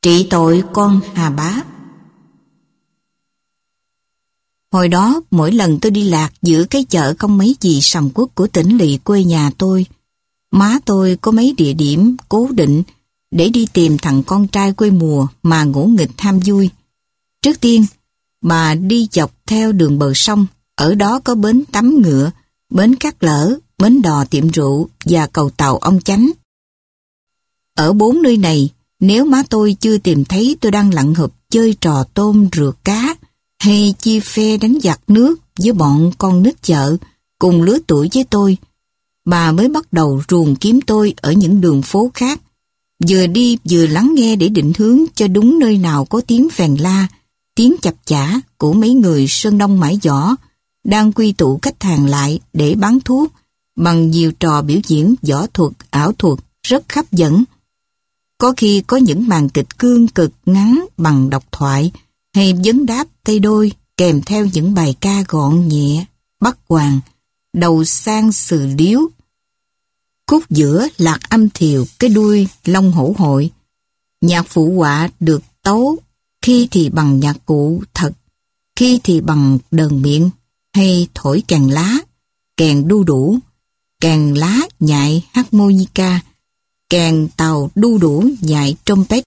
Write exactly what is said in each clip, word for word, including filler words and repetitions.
Trị tội con Hà Bá. Hồi đó, mỗi lần tôi đi lạc giữa cái chợ không mấy gì sầm uất của tỉnh lỵ quê nhà tôi, má tôi có mấy địa điểm cố định để đi tìm thằng con trai quê mùa mà ngỗ nghịch ham vui. Trước tiên, bà đi dọc theo đường bờ sông, ở đó có bến tắm ngựa, bến cát lở, bến đò tiệm rượu và cầu tàu ông Chánh. Ở bốn nơi này, nếu má tôi chưa tìm thấy tôi đang lặn hụp chơi trò tôm rượt cá hay chia phe đánh giặc nước với bọn con nít chợ cùng lứa tuổi với tôi, bà mới bắt đầu ruồng kiếm tôi ở những đường phố khác, vừa đi vừa lắng nghe để định hướng cho đúng nơi nào có tiếng phèn la, tiếng chập chả của mấy người Sơn Đông Mãi Giỏ đang quy tụ khách hàng lại để bán thuốc bằng nhiều trò biểu diễn võ thuật, ảo thuật rất hấp dẫn. Có khi có những màn kịch cương cực ngắn bằng độc thoại hay vấn đáp tay đôi kèm theo những bài ca gọn nhẹ, bắt hoàng, đầu sang sừ điếu. Khúc giữa lạc âm thiều, cái đuôi long hổ hội. Nhạc phụ họa được tấu khi thì bằng nhạc cụ thật, khi thì bằng đờn miệng hay thổi kèn lá, kèn đu đủ, kèn lá nhại harmonica, kèn tàu đu đủ nhại trumpet.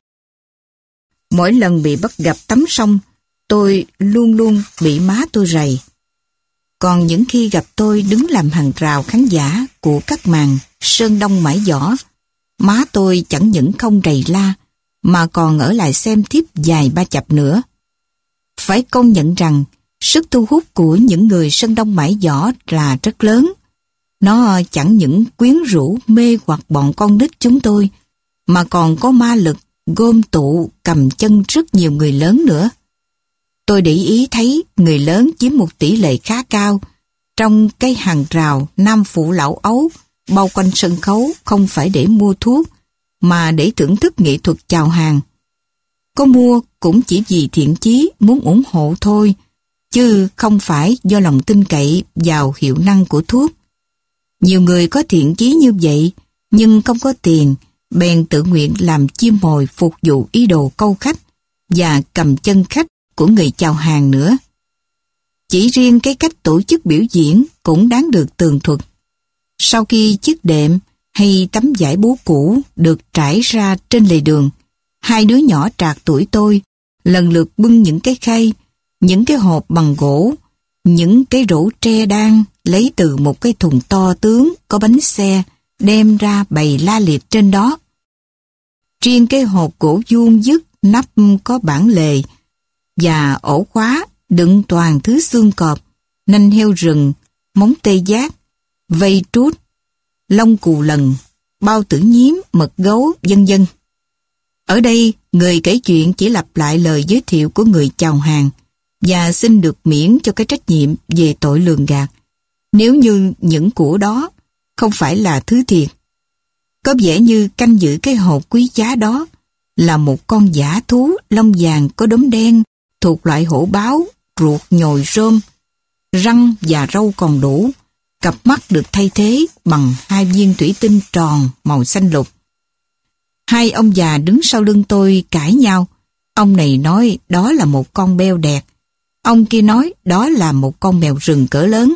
Mỗi lần bị bắt gặp tắm sông, tôi luôn luôn bị má tôi rầy. Còn những khi gặp tôi đứng làm hàng rào khán giả của các màn Sơn Đông Mãi Giỏ, má tôi chẳng những không rầy la, mà còn ở lại xem tiếp vài ba chập nữa. Phải công nhận rằng, sức thu hút của những người Sơn Đông Mãi Giỏ là rất lớn. Nó chẳng những quyến rũ mê hoặc bọn con nít chúng tôi, mà còn có ma lực gom tụ cầm chân rất nhiều người lớn nữa. Tôi để ý thấy người lớn chiếm một tỷ lệ khá cao trong cái hàng rào nam phụ lão ấu bao quanh sân khấu, không phải để mua thuốc mà để thưởng thức nghệ thuật chào hàng. Có mua cũng chỉ vì thiện chí muốn ủng hộ thôi, chứ không phải do lòng tin cậy vào hiệu năng của thuốc. Nhiều người có thiện chí như vậy nhưng không có tiền, bèn tự nguyện làm chim mồi phục vụ ý đồ câu khách và cầm chân khách của người chào hàng nữa. Chỉ riêng cái cách tổ chức biểu diễn cũng đáng được tường thuật. Sau khi chiếc đệm hay tấm vải bố cũ được trải ra trên lề đường, hai đứa nhỏ trạc tuổi tôi lần lượt bưng những cái khay, những cái hộp bằng gỗ, những cái rổ tre đan lấy từ một cái thùng to tướng có bánh xe đem ra bày la liệt trên đó. Riêng cái hộp gỗ vuông vức nắp có bản lề và ổ khóa đựng toàn thứ xương cọp, nanh heo rừng, móng tê giác, vây trút, lông cù lần, bao tử nhím, mật gấu, vân vân. Ở đây, người kể chuyện chỉ lặp lại lời giới thiệu của người chào hàng và xin được miễn cho cái trách nhiệm về tội lường gạt, nếu như những của đó không phải là thứ thiệt. Có vẻ như canh giữ cái hộp quý giá đó là một con dã thú lông vàng có đốm đen thuộc loại hổ báo, ruột nhồi rôm, răng và râu còn đủ, cặp mắt được thay thế bằng hai viên thủy tinh tròn màu xanh lục. Hai ông già đứng sau lưng tôi cãi nhau. Ông này nói đó là một con beo đẹt, ông kia nói đó là một con mèo rừng cỡ lớn.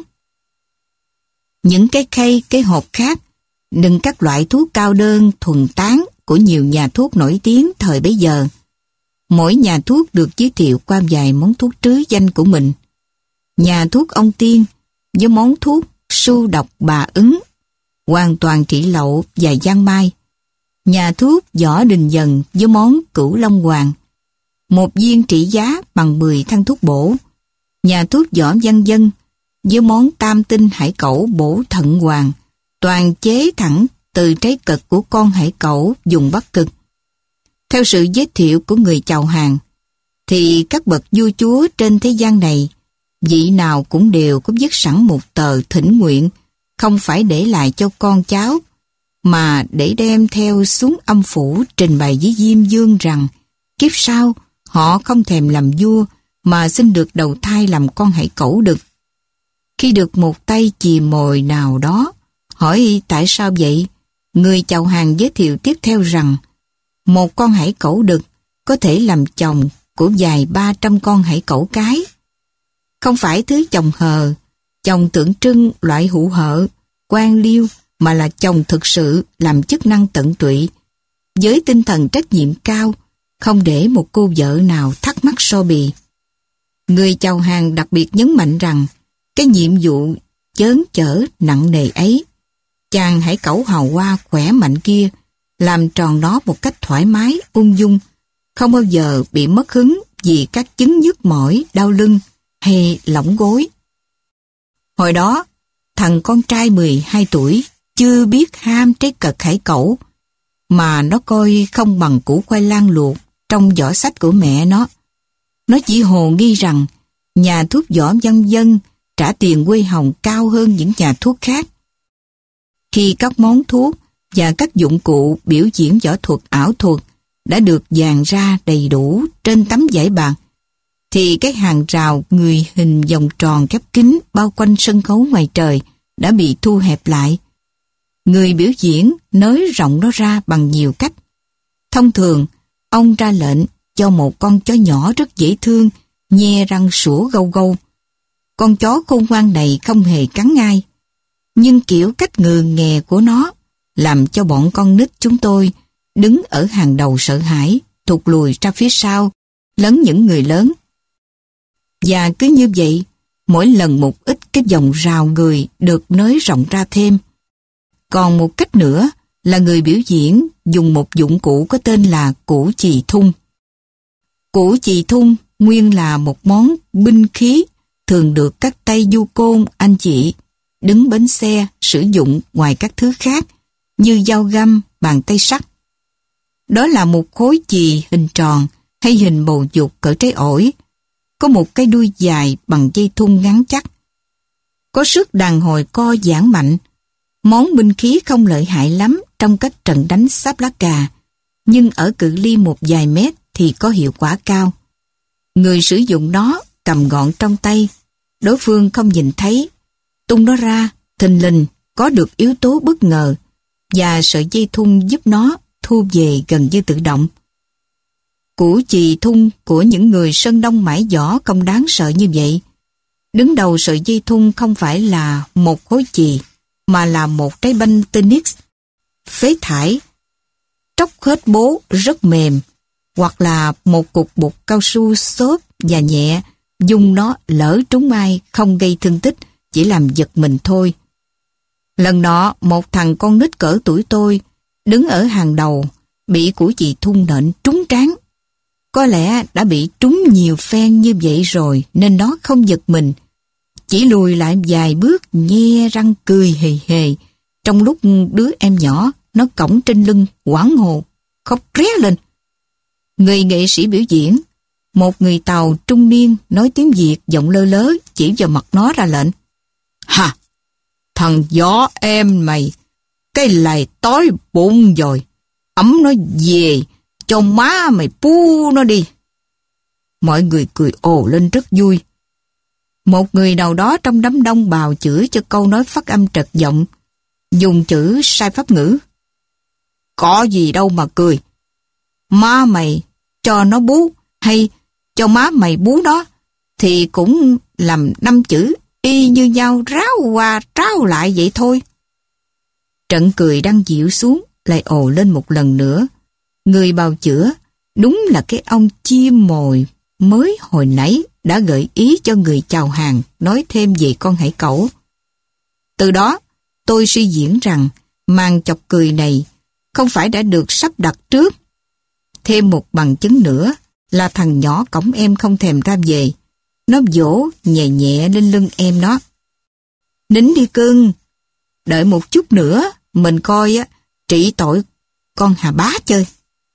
Những cái khay, cái hộp khác đựng các loại thuốc cao đơn thuần tán của nhiều nhà thuốc nổi tiếng thời bấy giờ. Mỗi nhà thuốc được giới thiệu qua vài món thuốc trứ danh của mình. Nhà thuốc ông Tiên với món thuốc su độc bà ứng, hoàn toàn trị lậu và giang mai. Nhà thuốc Võ Đình Dần với món cửu long hoàng, một viên trị giá bằng mười thang thuốc bổ. Nhà thuốc Võ Văn Dân với món tam tinh hải cẩu bổ thận hoàng, toàn chế thẳng từ trái cật của con hải cẩu dùng Bắc Cực. Theo sự giới thiệu của người chào hàng, thì các bậc vua chúa trên thế gian này, vị nào cũng đều có viết sẵn một tờ thỉnh nguyện, không phải để lại cho con cháu, mà để đem theo xuống âm phủ trình bày với Diêm Vương rằng kiếp sau họ không thèm làm vua mà xin được đầu thai làm con hải cẩu đực. Khi được một tay chì mồi nào đó hỏi tại sao vậy, người chào hàng giới thiệu tiếp theo rằng một con hải cẩu đực có thể làm chồng của vài ba trăm con hải cẩu cái. Không phải thứ chồng hờ, chồng tượng trưng loại hụ hợ, quan liêu, mà là chồng thực sự làm chức năng tận tụy, với tinh thần trách nhiệm cao, không để một cô vợ nào thắc mắc so bì. Người chào hàng đặc biệt nhấn mạnh rằng cái nhiệm vụ chớn chở nặng nề ấy, chàng hải cẩu hào hoa khỏe mạnh kia làm tròn nó một cách thoải mái, ung dung, không bao giờ bị mất hứng vì các chứng nhức mỏi, đau lưng hay lỏng gối. Hồi đó, thằng con trai mười hai tuổi chưa biết ham trái cật hải cẩu, mà nó coi không bằng củ khoai lang luộc trong giỏ sách của mẹ nó. Nó chỉ hồ nghi rằng nhà thuốc võ dân dân trả tiền quê hồng cao hơn những nhà thuốc khác. Khi các món thuốc và các dụng cụ biểu diễn võ thuật ảo thuật đã được dàn ra đầy đủ trên tấm vải bạc, thì cái hàng rào người hình vòng tròn khép kín bao quanh sân khấu ngoài trời đã bị thu hẹp lại. Người biểu diễn nới rộng nó ra bằng nhiều cách. Thông thường, ông ra lệnh cho một con chó nhỏ rất dễ thương nhe răng sủa gâu gâu. Con chó khôn ngoan này không hề cắn ai, nhưng kiểu cách ngừ nghè của nó làm cho bọn con nít chúng tôi đứng ở hàng đầu sợ hãi, thụt lùi ra phía sau, lấn những người lớn. Và cứ như vậy, mỗi lần một ít cái vòng rào người được nới rộng ra thêm. Còn một cách nữa là người biểu diễn dùng một dụng cụ có tên là củ chì thun. Củ chì thun nguyên là một món binh khí thường được các tay du côn anh chị đứng bến xe sử dụng ngoài các thứ khác như dao găm, bàn tay sắt. Đó là một khối chì hình tròn hay hình bầu dục cỡ trái ổi, có một cái đuôi dài bằng dây thun ngắn chắc. Có sức đàn hồi co giãn mạnh. Món binh khí không lợi hại lắm trong các trận đánh sáp lá cà, nhưng ở cự ly một vài mét thì có hiệu quả cao. Người sử dụng nó cầm gọn trong tay, đối phương không nhìn thấy, tung nó ra, thình lình có được yếu tố bất ngờ, và sợi dây thun giúp nó thu về gần như tự động. Củ chì thun của những người Sơn Đông mãi giỏ không đáng sợ như vậy. Đứng đầu sợi dây thun không phải là một khối chì, mà là một trái banh tennis phế thải, tróc hết bố rất mềm, hoặc là một cục bột cao su xốp và nhẹ, dùng nó lỡ trúng ai không gây thương tích, chỉ làm giật mình thôi. Lần nọ, một thằng con nít cỡ tuổi tôi, đứng ở hàng đầu, bị củ chì thun nện trúng trán. Có lẽ đã bị trúng nhiều phen như vậy rồi nên nó không giật mình, chỉ lùi lại vài bước nhe răng cười hề hề, trong lúc đứa em nhỏ nó cõng trên lưng hoảng hồn khóc ré lên. Người nghệ sĩ biểu diễn, một người Tàu trung niên nói tiếng Việt giọng lơ lớ chỉ vào mặt nó ra lệnh: "Hả, thằng gió em mày, cái lầy tối bụng rồi, ấm nó về cho má mày pu nó đi." Mọi người cười ồ lên rất vui. Một người nào đó trong đám đông bào chửi cho câu nói phát âm trật giọng, dùng chữ sai pháp ngữ: "Có gì đâu mà cười, má mày cho nó bú hay cho má mày bú nó thì cũng làm năm chữ y như nhau, ráo qua ráo lại vậy thôi." Trận cười đang dịu xuống lại ồ lên một lần nữa. Người bào chữa đúng là cái ông chim mồi mới hồi nãy đã gợi ý cho người chào hàng nói thêm về con hải cẩu. Từ đó, tôi suy diễn rằng màn chọc cười này không phải đã được sắp đặt trước. Thêm một bằng chứng nữa là thằng nhỏ cõng em không thèm ra về. Nó vỗ nhẹ nhẹ lên lưng em nó: "Nín đi cưng, đợi một chút nữa mình coi á trị tội con Hà Bá chơi."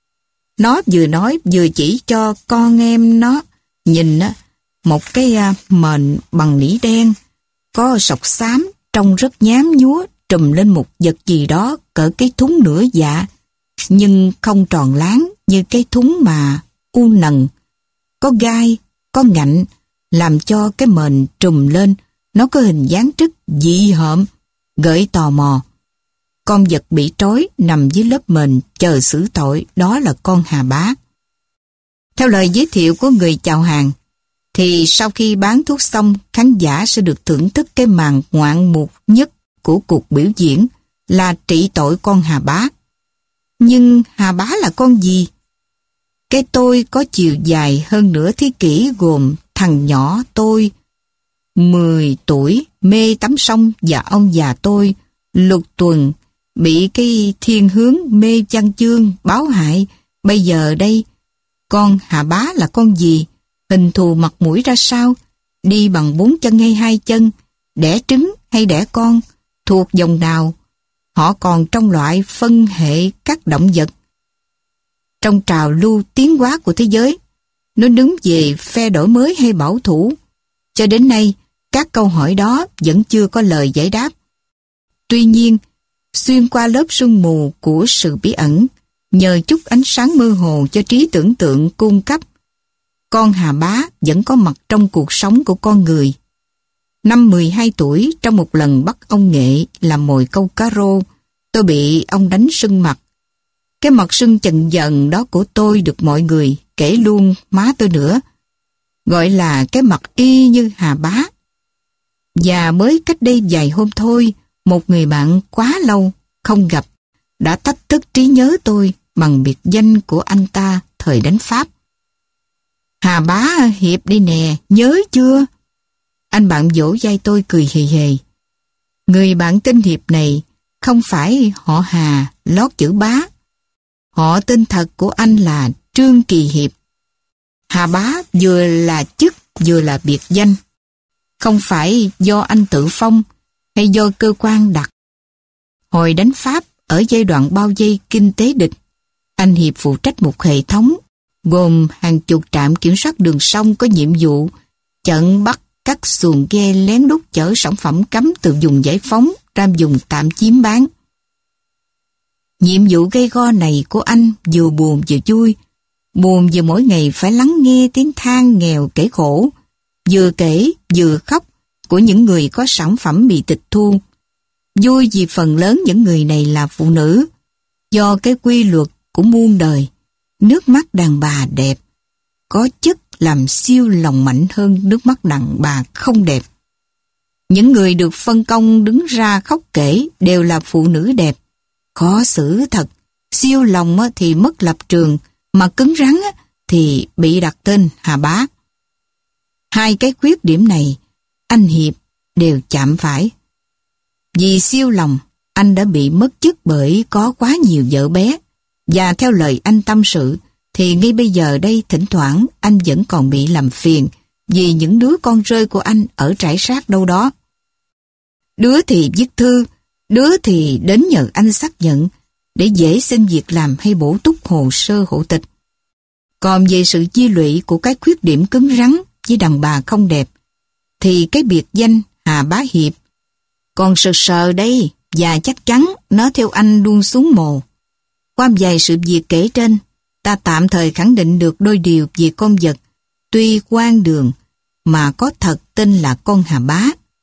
Nó vừa nói vừa chỉ cho con em nó nhìn á một cái à, mền bằng nỉ đen có sọc xám trông rất nhám nhúa trùm lên một vật gì đó cỡ cái thúng nửa dạ, nhưng không tròn láng như cái thúng mà u nần, có gai, có ngạnh, làm cho cái mền trùm lên nó có hình dáng rất dị hợm, gợi tò mò. Con vật bị trói nằm dưới lớp mền chờ xử tội, đó là con Hà Bá. Theo lời giới thiệu của người chào hàng, thì sau khi bán thuốc xong, khán giả sẽ được thưởng thức cái màn ngoạn mục nhất của cuộc biểu diễn là trị tội con Hà Bá. Nhưng Hà Bá là con gì? Cái tôi có chiều dài hơn nửa thế kỷ gồm thằng nhỏ tôi, mười tuổi, mê tắm sông, và ông già tôi, Lục Tuần, bị cái thiên hướng mê văn chương, báo hại. Bây giờ đây, con Hà Bá là con gì? Hình thù mặt mũi ra sao? Đi bằng bốn chân hay hai chân? Đẻ trứng hay đẻ con? Thuộc dòng nào? Họ còn trong loại phân hệ các động vật. Trong trào lưu tiến hóa của thế giới, nó đứng về phe đổi mới hay bảo thủ? Cho đến nay, các câu hỏi đó vẫn chưa có lời giải đáp. Tuy nhiên, xuyên qua lớp sương mù của sự bí ẩn, nhờ chút ánh sáng mơ hồ cho trí tưởng tượng cung cấp, con Hà Bá vẫn có mặt trong cuộc sống của con người. Năm mười hai tuổi, trong một lần bắt ông Nghệ làm mồi câu cá rô, tôi bị ông đánh sưng mặt. Cái mặt sưng chần dần đó của tôi được mọi người, kể luôn má tôi nữa, gọi là cái mặt y như Hà Bá. Và mới cách đây vài hôm thôi, một người bạn quá lâu không gặp đã thách thức trí nhớ tôi bằng biệt danh của anh ta thời đánh Pháp. Hà Bá Hiệp đi nè, nhớ chưa? Anh bạn vỗ vai tôi cười hề hề. Người bạn tên Hiệp này không phải họ Hà lót chữ Bá. Họ tên thật của anh là Trương Kỳ Hiệp. Hà Bá vừa là chức vừa là biệt danh. Không phải do anh tự phong hay do cơ quan đặt. Hồi đánh Pháp ở giai đoạn bao vây kinh tế địch, anh Hiệp phụ trách một hệ thống gồm hàng chục trạm kiểm soát đường sông có nhiệm vụ chặn bắt các xuồng ghe lén lút chở sản phẩm cấm từ vùng giải phóng ra vùng tạm chiếm bán. Nhiệm vụ gây go này của anh vừa buồn vừa vui. Buồn vì mỗi ngày phải lắng nghe tiếng than nghèo kể khổ, vừa kể vừa khóc của những người có sản phẩm bị tịch thu. Vui vì phần lớn những người này là phụ nữ. Do cái quy luật của muôn đời, nước mắt đàn bà đẹp có chất làm siêu lòng mạnh hơn nước mắt đàn bà không đẹp. Những người được phân công đứng ra khóc kể đều là phụ nữ đẹp. Khó xử thật, siêu lòng thì mất lập trường, mà cứng rắn thì bị đặt tên Hà Bá. Hai cái khuyết điểm này, anh Hiệp đều chạm phải. Vì siêu lòng, anh đã bị mất chức bởi có quá nhiều vợ bé. Và theo lời anh tâm sự, thì ngay bây giờ đây thỉnh thoảng anh vẫn còn bị làm phiền vì những đứa con rơi của anh ở rải rác đâu đó. Đứa thì viết thư, đứa thì đến nhờ anh xác nhận để dễ xin việc làm hay bổ túc hồ sơ hộ tịch. Còn về sự chia lụy của cái khuyết điểm cứng rắn với đàn bà không đẹp, thì cái biệt danh Hà Bá Hiệp còn sờ sờ đây, và chắc chắn nó theo anh luôn xuống mồ. Qua vài sự việc kể trên, ta tạm thời khẳng định được đôi điều về con vật tuy hoang đường mà có thật tên là con Hà Bá.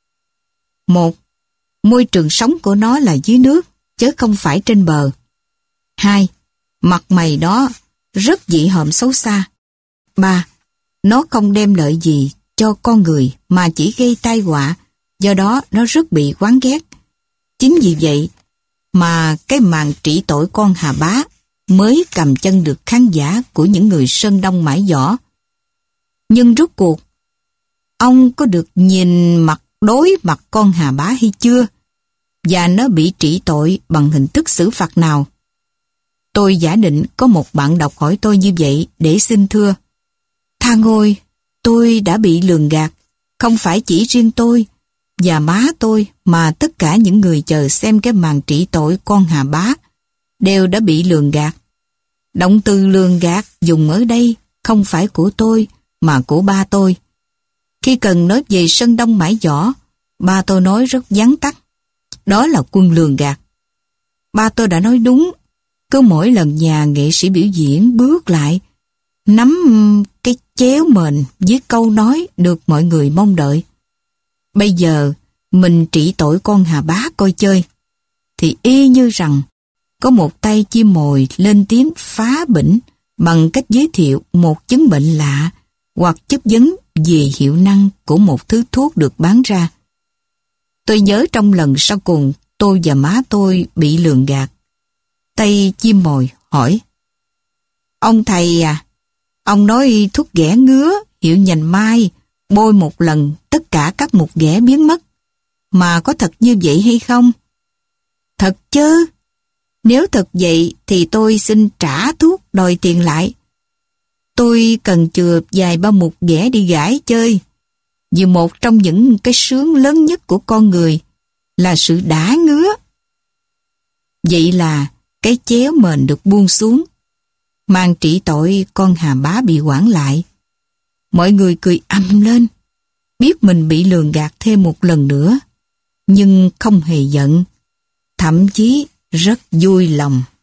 Một, môi trường sống của nó là dưới nước, chứ không phải trên bờ. Hai, mặt mày đó rất dị hợm xấu xa. Ba, nó không đem lợi gì cho con người mà chỉ gây tai họa, do đó nó rất bị oán ghét. Chính vì vậy mà cái màn trị tội con Hà Bá mới cầm chân được khán giả của những người Sơn Đông mãi giỏ. Nhưng rốt cuộc, ông có được nhìn mặt đối mặt con Hà Bá hay chưa? Và nó bị trị tội bằng hình thức xử phạt nào? Tôi giả định có một bạn đọc hỏi tôi như vậy để xin thưa. Tha ngôi, tôi đã bị lường gạt, không phải chỉ riêng tôi và má tôi mà tất cả những người chờ xem cái màn trị tội con Hà Bá đều đã bị lường gạt. Động từ lường gạt dùng ở đây không phải của tôi mà của ba tôi. Khi cần nói về Sơn Đông mãi giỏ, ba tôi nói rất vắn tắt. Đó là quân lường gạt. Ba tôi đã nói đúng. Cứ mỗi lần nhà nghệ sĩ biểu diễn bước lại, nắm cái chéo mền với câu nói được mọi người mong đợi. Bây giờ mình trị tội con Hà Bá coi chơi, thì y như rằng có một tay chim mồi lên tiếng phá bỉnh bằng cách giới thiệu một chứng bệnh lạ hoặc chất vấn về hiệu năng của một thứ thuốc được bán ra. Tôi nhớ trong lần sau cùng tôi và má tôi bị lường gạt. Tay chim mồi hỏi: "Ông thầy à, ông nói thuốc ghẻ ngứa hiệu nhành mai bôi một lần tất cả các mụn ghẻ biến mất. Mà có thật như vậy hay không?" "Thật chứ. Nếu thật vậy thì tôi xin trả thuốc đòi tiền lại. Tôi cần chừa vài bao mụn ghẻ đi gãi chơi. Vì một trong những cái sướng lớn nhất của con người là sự đã ngứa." Vậy là cái chéo mền được buông xuống. Mang trị tội con Hà Bá bị quản lại. Mọi người cười ầm lên, biết mình bị lường gạt thêm một lần nữa, nhưng không hề giận, thậm chí rất vui lòng.